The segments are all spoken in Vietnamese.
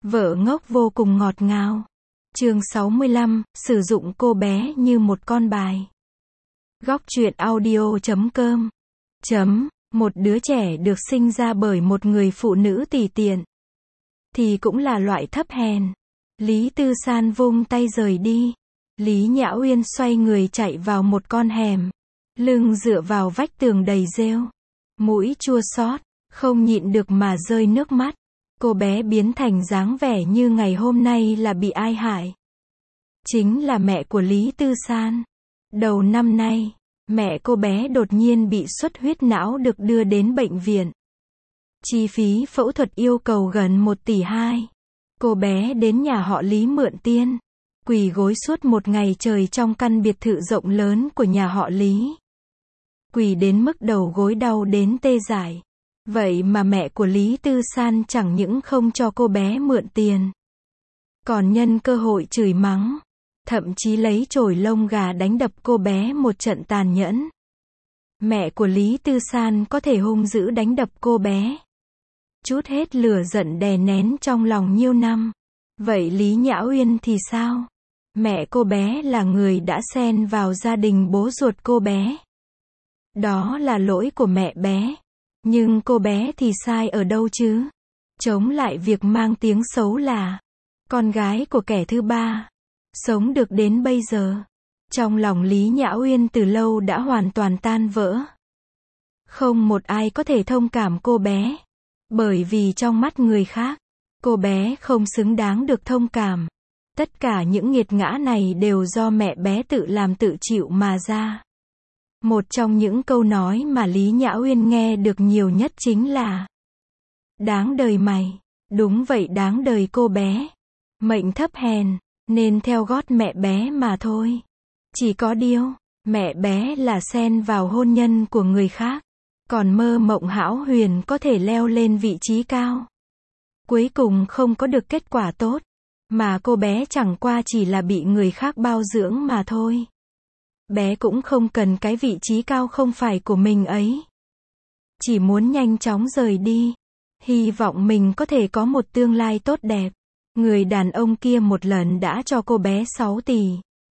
Vợ ngốc vô cùng ngọt ngào. Chương 65, sử dụng cô bé như một con bài. Góc truyện audio.com. Một đứa trẻ được sinh ra bởi một người phụ nữ tỉ tiện thì cũng là loại thấp hèn. Lý Tư San vung tay rời đi. Lý Nhã Uyên xoay người chạy vào một con hẻm, lưng dựa vào vách tường đầy rêu, mũi chua xót, không nhịn được mà rơi nước mắt. Cô bé biến thành dáng vẻ như ngày hôm nay là bị ai hại. Chính là mẹ của Lý Tư San. Đầu năm nay, mẹ cô bé đột nhiên bị xuất huyết não được đưa đến bệnh viện. Chi phí phẫu thuật yêu cầu gần 1,2 tỷ. Cô bé đến nhà họ Lý mượn tiền, quỳ gối suốt một ngày trời trong căn biệt thự rộng lớn của nhà họ Lý. Quỳ đến mức đầu gối đau đến tê dại. Vậy mà mẹ của Lý Tư San chẳng những không cho cô bé mượn tiền, còn nhân cơ hội chửi mắng, thậm chí lấy chổi lông gà đánh đập cô bé một trận tàn nhẫn. Mẹ của Lý Tư San có thể hung dữ đánh đập cô bé, trút hết lửa giận đè nén trong lòng nhiêu năm. Vậy Lý Nhã Uyên thì sao? Mẹ cô bé là người đã xen vào gia đình bố ruột cô bé. Đó là lỗi của mẹ bé. Nhưng cô bé thì sai ở đâu chứ? Chống lại việc mang tiếng xấu là con gái của kẻ thứ ba. Sống được đến bây giờ, trong lòng Lý Nhã Uyên từ lâu đã hoàn toàn tan vỡ. Không một ai có thể thông cảm cô bé. Bởi vì trong mắt người khác, cô bé không xứng đáng được thông cảm. Tất cả những nghiệt ngã này đều do mẹ bé tự làm tự chịu mà ra. Một trong những câu nói mà Lý Nhã Uyên nghe được nhiều nhất chính là: đáng đời mày. Đúng vậy, đáng đời cô bé. Mệnh thấp hèn, nên theo gót mẹ bé mà thôi. Chỉ có điều, mẹ bé là xen vào hôn nhân của người khác, còn mơ mộng hão huyền có thể leo lên vị trí cao. Cuối cùng không có được kết quả tốt, mà cô bé chẳng qua chỉ là bị người khác bao dưỡng mà thôi. Bé cũng không cần cái vị trí cao không phải của mình ấy. Chỉ muốn nhanh chóng rời đi. Hy vọng mình có thể có một tương lai tốt đẹp. Người đàn ông kia một lần đã cho cô bé 6 tỷ.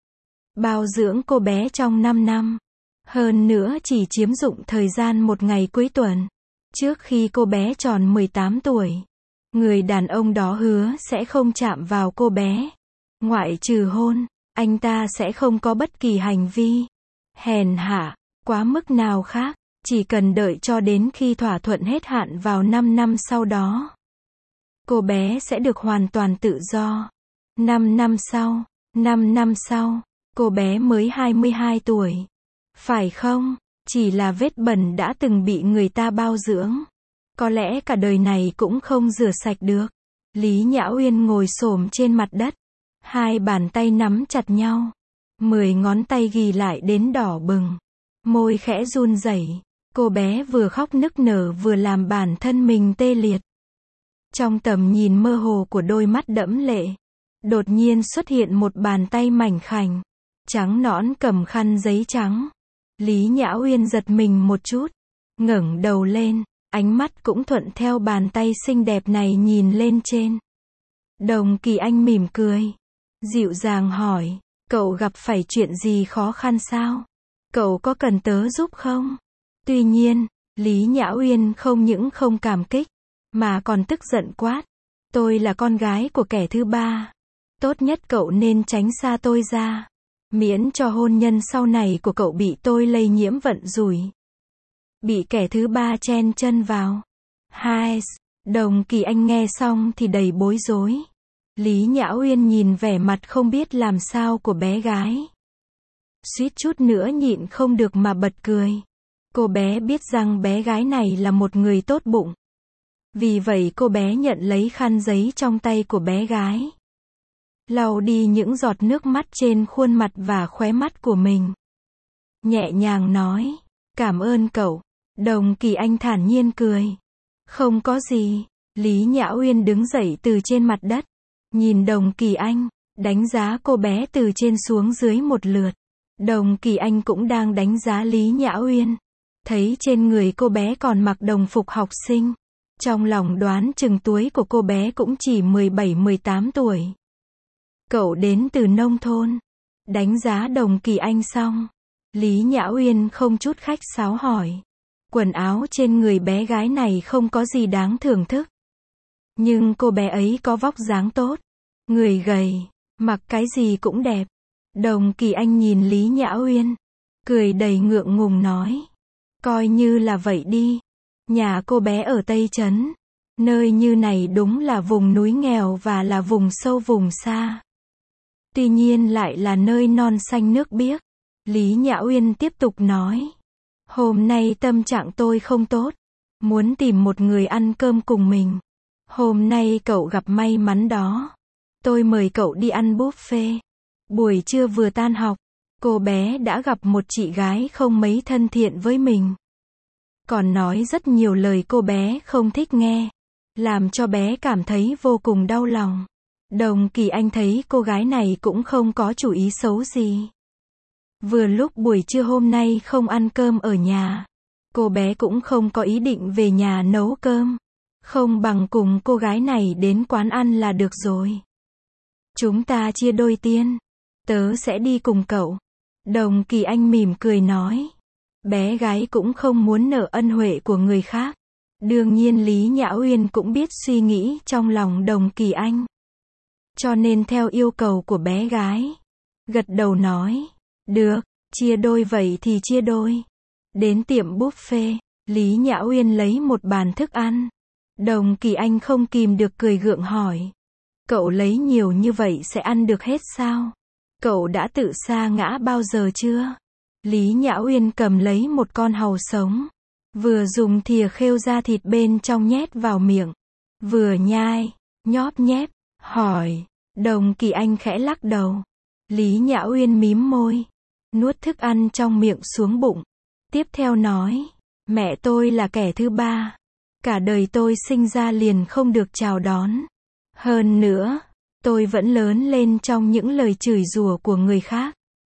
Bao dưỡng cô bé trong 5 năm. Hơn nữa chỉ chiếm dụng thời gian một ngày cuối tuần. Trước khi cô bé tròn 18 tuổi. Người đàn ông đó hứa sẽ không chạm vào cô bé. Ngoại trừ hôn, anh ta sẽ không có bất kỳ hành vi hèn hạ, quá mức nào khác, chỉ cần đợi cho đến khi thỏa thuận hết hạn vào 5 năm sau đó. Cô bé sẽ được hoàn toàn tự do. 5 năm sau, cô bé mới 22 tuổi. Phải không? Chỉ là vết bẩn đã từng bị người ta bao dưỡng. Có lẽ cả đời này cũng không rửa sạch được. Lý Nhã Uyên ngồi xổm trên mặt đất. Hai bàn tay nắm chặt nhau. 10 ngón tay ghì lại đến đỏ bừng. Môi khẽ run rẩy. Cô bé vừa khóc nức nở vừa làm bản thân mình tê liệt. Trong tầm nhìn mơ hồ của đôi mắt đẫm lệ, đột nhiên xuất hiện một bàn tay mảnh khảnh, trắng nõn cầm khăn giấy trắng. Lý Nhã Uyên giật mình một chút, ngẩng đầu lên, ánh mắt cũng thuận theo bàn tay xinh đẹp này nhìn lên trên. Đồng Kỳ Anh mỉm cười, dịu dàng hỏi, cậu gặp phải chuyện gì khó khăn sao? Cậu có cần tớ giúp không? Tuy nhiên, Lý Nhã Uyên không những không cảm kích, mà còn tức giận quát. Tôi là con gái của kẻ thứ ba. Tốt nhất cậu nên tránh xa tôi ra. Miễn cho hôn nhân sau này của cậu bị tôi lây nhiễm vận rủi. Bị kẻ thứ ba chen chân vào. Đồng Kỳ Anh nghe xong thì đầy bối rối. Lý Nhã Uyên nhìn vẻ mặt không biết làm sao của bé gái. Suýt chút nữa nhịn không được mà bật cười. Cô bé biết rằng bé gái này là một người tốt bụng. Vì vậy cô bé nhận lấy khăn giấy trong tay của bé gái, lau đi những giọt nước mắt trên khuôn mặt và khóe mắt của mình. Nhẹ nhàng nói, cảm ơn cậu. Đồng Kỳ Anh thản nhiên cười. Không có gì. Lý Nhã Uyên đứng dậy từ trên mặt đất, nhìn Đồng Kỳ Anh, đánh giá cô bé từ trên xuống dưới một lượt. Đồng Kỳ Anh cũng đang đánh giá Lý Nhã Uyên. Thấy trên người cô bé còn mặc đồng phục học sinh, Trong lòng đoán chừng tuổi của cô bé cũng chỉ 17-18 tuổi. Cậu đến từ nông thôn. Đánh giá Đồng Kỳ Anh xong, Lý Nhã Uyên không chút khách sáo hỏi. Quần áo trên người bé gái này không có gì đáng thưởng thức. Nhưng cô bé ấy có vóc dáng tốt. Người gầy, mặc cái gì cũng đẹp. Đồng Kỳ Anh nhìn Lý Nhã Uyên, cười đầy ngượng ngùng nói. Coi như là vậy đi. Nhà cô bé ở Tây Trấn. Nơi như này đúng là vùng núi nghèo và là vùng sâu vùng xa. Tuy nhiên lại là nơi non xanh nước biếc. Lý Nhã Uyên tiếp tục nói. Hôm nay tâm trạng tôi không tốt. Muốn tìm một người ăn cơm cùng mình. Hôm nay cậu gặp may mắn đó. Tôi mời cậu đi ăn buffet. Buổi trưa vừa tan học, cô bé đã gặp một chị gái không mấy thân thiện với mình. Còn nói rất nhiều lời cô bé không thích nghe. Làm cho bé cảm thấy vô cùng đau lòng. Đồng Kỳ Anh thấy cô gái này cũng không có chủ ý xấu gì. Vừa lúc buổi trưa hôm nay không ăn cơm ở nhà. Cô bé cũng không có ý định về nhà nấu cơm. Không bằng cùng cô gái này đến quán ăn là được rồi. Chúng ta chia đôi tiền. Tớ sẽ đi cùng cậu. Đồng Kỳ Anh mỉm cười nói. Bé gái cũng không muốn nợ ân huệ của người khác. Đương nhiên Lý Nhã Uyên cũng biết suy nghĩ trong lòng Đồng Kỳ Anh. Cho nên theo yêu cầu của bé gái, gật đầu nói. Được, chia đôi vậy thì chia đôi. Đến tiệm buffet, Lý Nhã Uyên lấy một bàn thức ăn. Đồng Kỳ Anh không kìm được cười gượng hỏi. Cậu lấy nhiều như vậy sẽ ăn được hết sao? Cậu đã tự sa ngã bao giờ chưa? Lý Nhã Uyên cầm lấy một con hàu sống. Vừa dùng thìa khêu ra thịt bên trong nhét vào miệng. Vừa nhai, nhóp nhép, hỏi. Đồng Kỳ Anh khẽ lắc đầu. Lý Nhã Uyên mím môi. Nuốt thức ăn trong miệng xuống bụng. Tiếp theo nói. Mẹ tôi là kẻ thứ ba. Cả đời tôi sinh ra liền không được chào đón. Hơn nữa, tôi vẫn lớn lên trong những lời chửi rủa của người khác.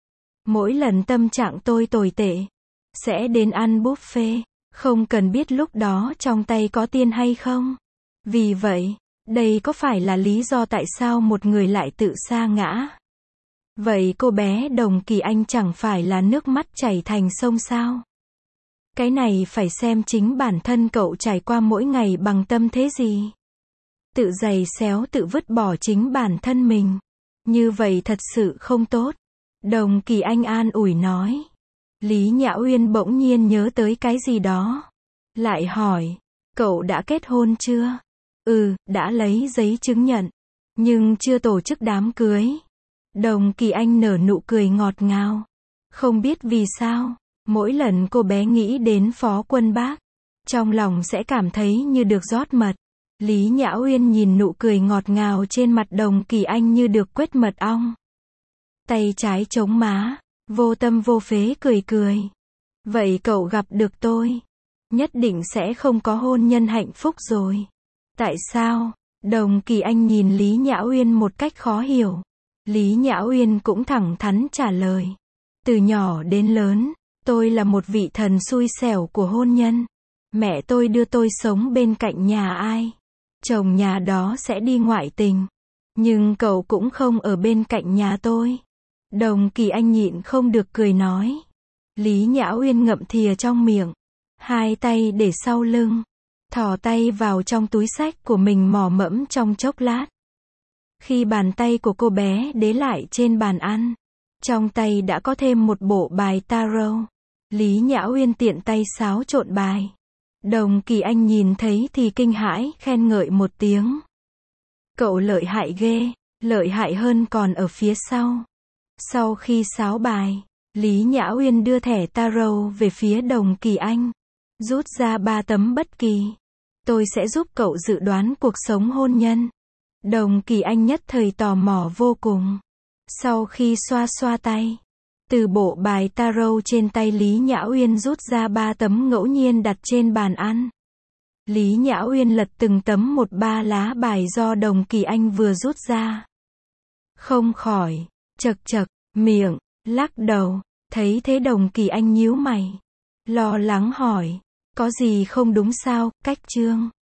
Mỗi lần tâm trạng tôi tồi tệ, sẽ đến ăn buffet, không cần biết lúc đó trong tay có tiền hay không. Vì vậy, đây có phải là lý do tại sao một người lại tự sa ngã? Vậy cô bé Đồng Kỳ Anh chẳng phải là nước mắt chảy thành sông sao? Cái này phải xem chính bản thân cậu trải qua mỗi ngày bằng tâm thế gì. Tự giày xéo tự vứt bỏ chính bản thân mình. Như vậy thật sự không tốt. Đồng Kỳ Anh an ủi nói. Lý Nhã Uyên bỗng nhiên nhớ tới cái gì đó. Lại hỏi. Cậu đã kết hôn chưa? Đã lấy giấy chứng nhận. Nhưng chưa tổ chức đám cưới. Đồng Kỳ Anh nở nụ cười ngọt ngào. Không biết vì sao, mỗi lần cô bé nghĩ đến Phó Quân Bác, trong lòng sẽ cảm thấy như được rót mật. Lý Nhã Uyên nhìn nụ cười ngọt ngào trên mặt Đồng Kỳ Anh như được quết mật ong. Tay trái chống má, vô tâm vô phế cười cười. Vậy cậu gặp được tôi, nhất định sẽ không có hôn nhân hạnh phúc rồi. Tại sao? Đồng Kỳ Anh nhìn Lý Nhã Uyên một cách khó hiểu. Lý Nhã Uyên cũng thẳng thắn trả lời. Từ nhỏ đến lớn, tôi là một vị thần xui xẻo của hôn nhân. Mẹ tôi đưa tôi sống bên cạnh nhà ai, chồng nhà đó sẽ đi ngoại tình. Nhưng cậu cũng không ở bên cạnh nhà tôi. Đồng Kỳ Anh nhịn không được cười nói. Lý Nhã Uyên ngậm thìa trong miệng, hai tay để sau lưng, thò tay vào trong túi xách của mình mò mẫm trong chốc lát. Khi bàn tay của cô bé đế lại trên bàn ăn, trong tay đã có thêm một bộ bài tarot. Lý Nhã Uyên tiện tay xáo trộn bài. Đồng Kỳ Anh nhìn thấy thì kinh hãi, khen ngợi một tiếng. Cậu lợi hại ghê, lợi hại hơn còn ở phía sau. Sau khi xáo bài, Lý Nhã Uyên đưa thẻ tarot về phía Đồng Kỳ Anh. Rút ra 3 tấm bất kỳ. Tôi sẽ giúp cậu dự đoán cuộc sống hôn nhân. Đồng Kỳ Anh nhất thời tò mò vô cùng. Sau khi xoa xoa tay, từ bộ bài tarot trên tay Lý Nhã Uyên rút ra 3 tấm ngẫu nhiên đặt trên bàn ăn. Lý Nhã Uyên lật từng tấm một 3 lá bài do Đồng Kỳ Anh vừa rút ra. Không khỏi chật chật miệng, lắc đầu. Thấy thế Đồng Kỳ Anh nhíu mày, lo lắng hỏi. Có gì không đúng sao, Cách Trương?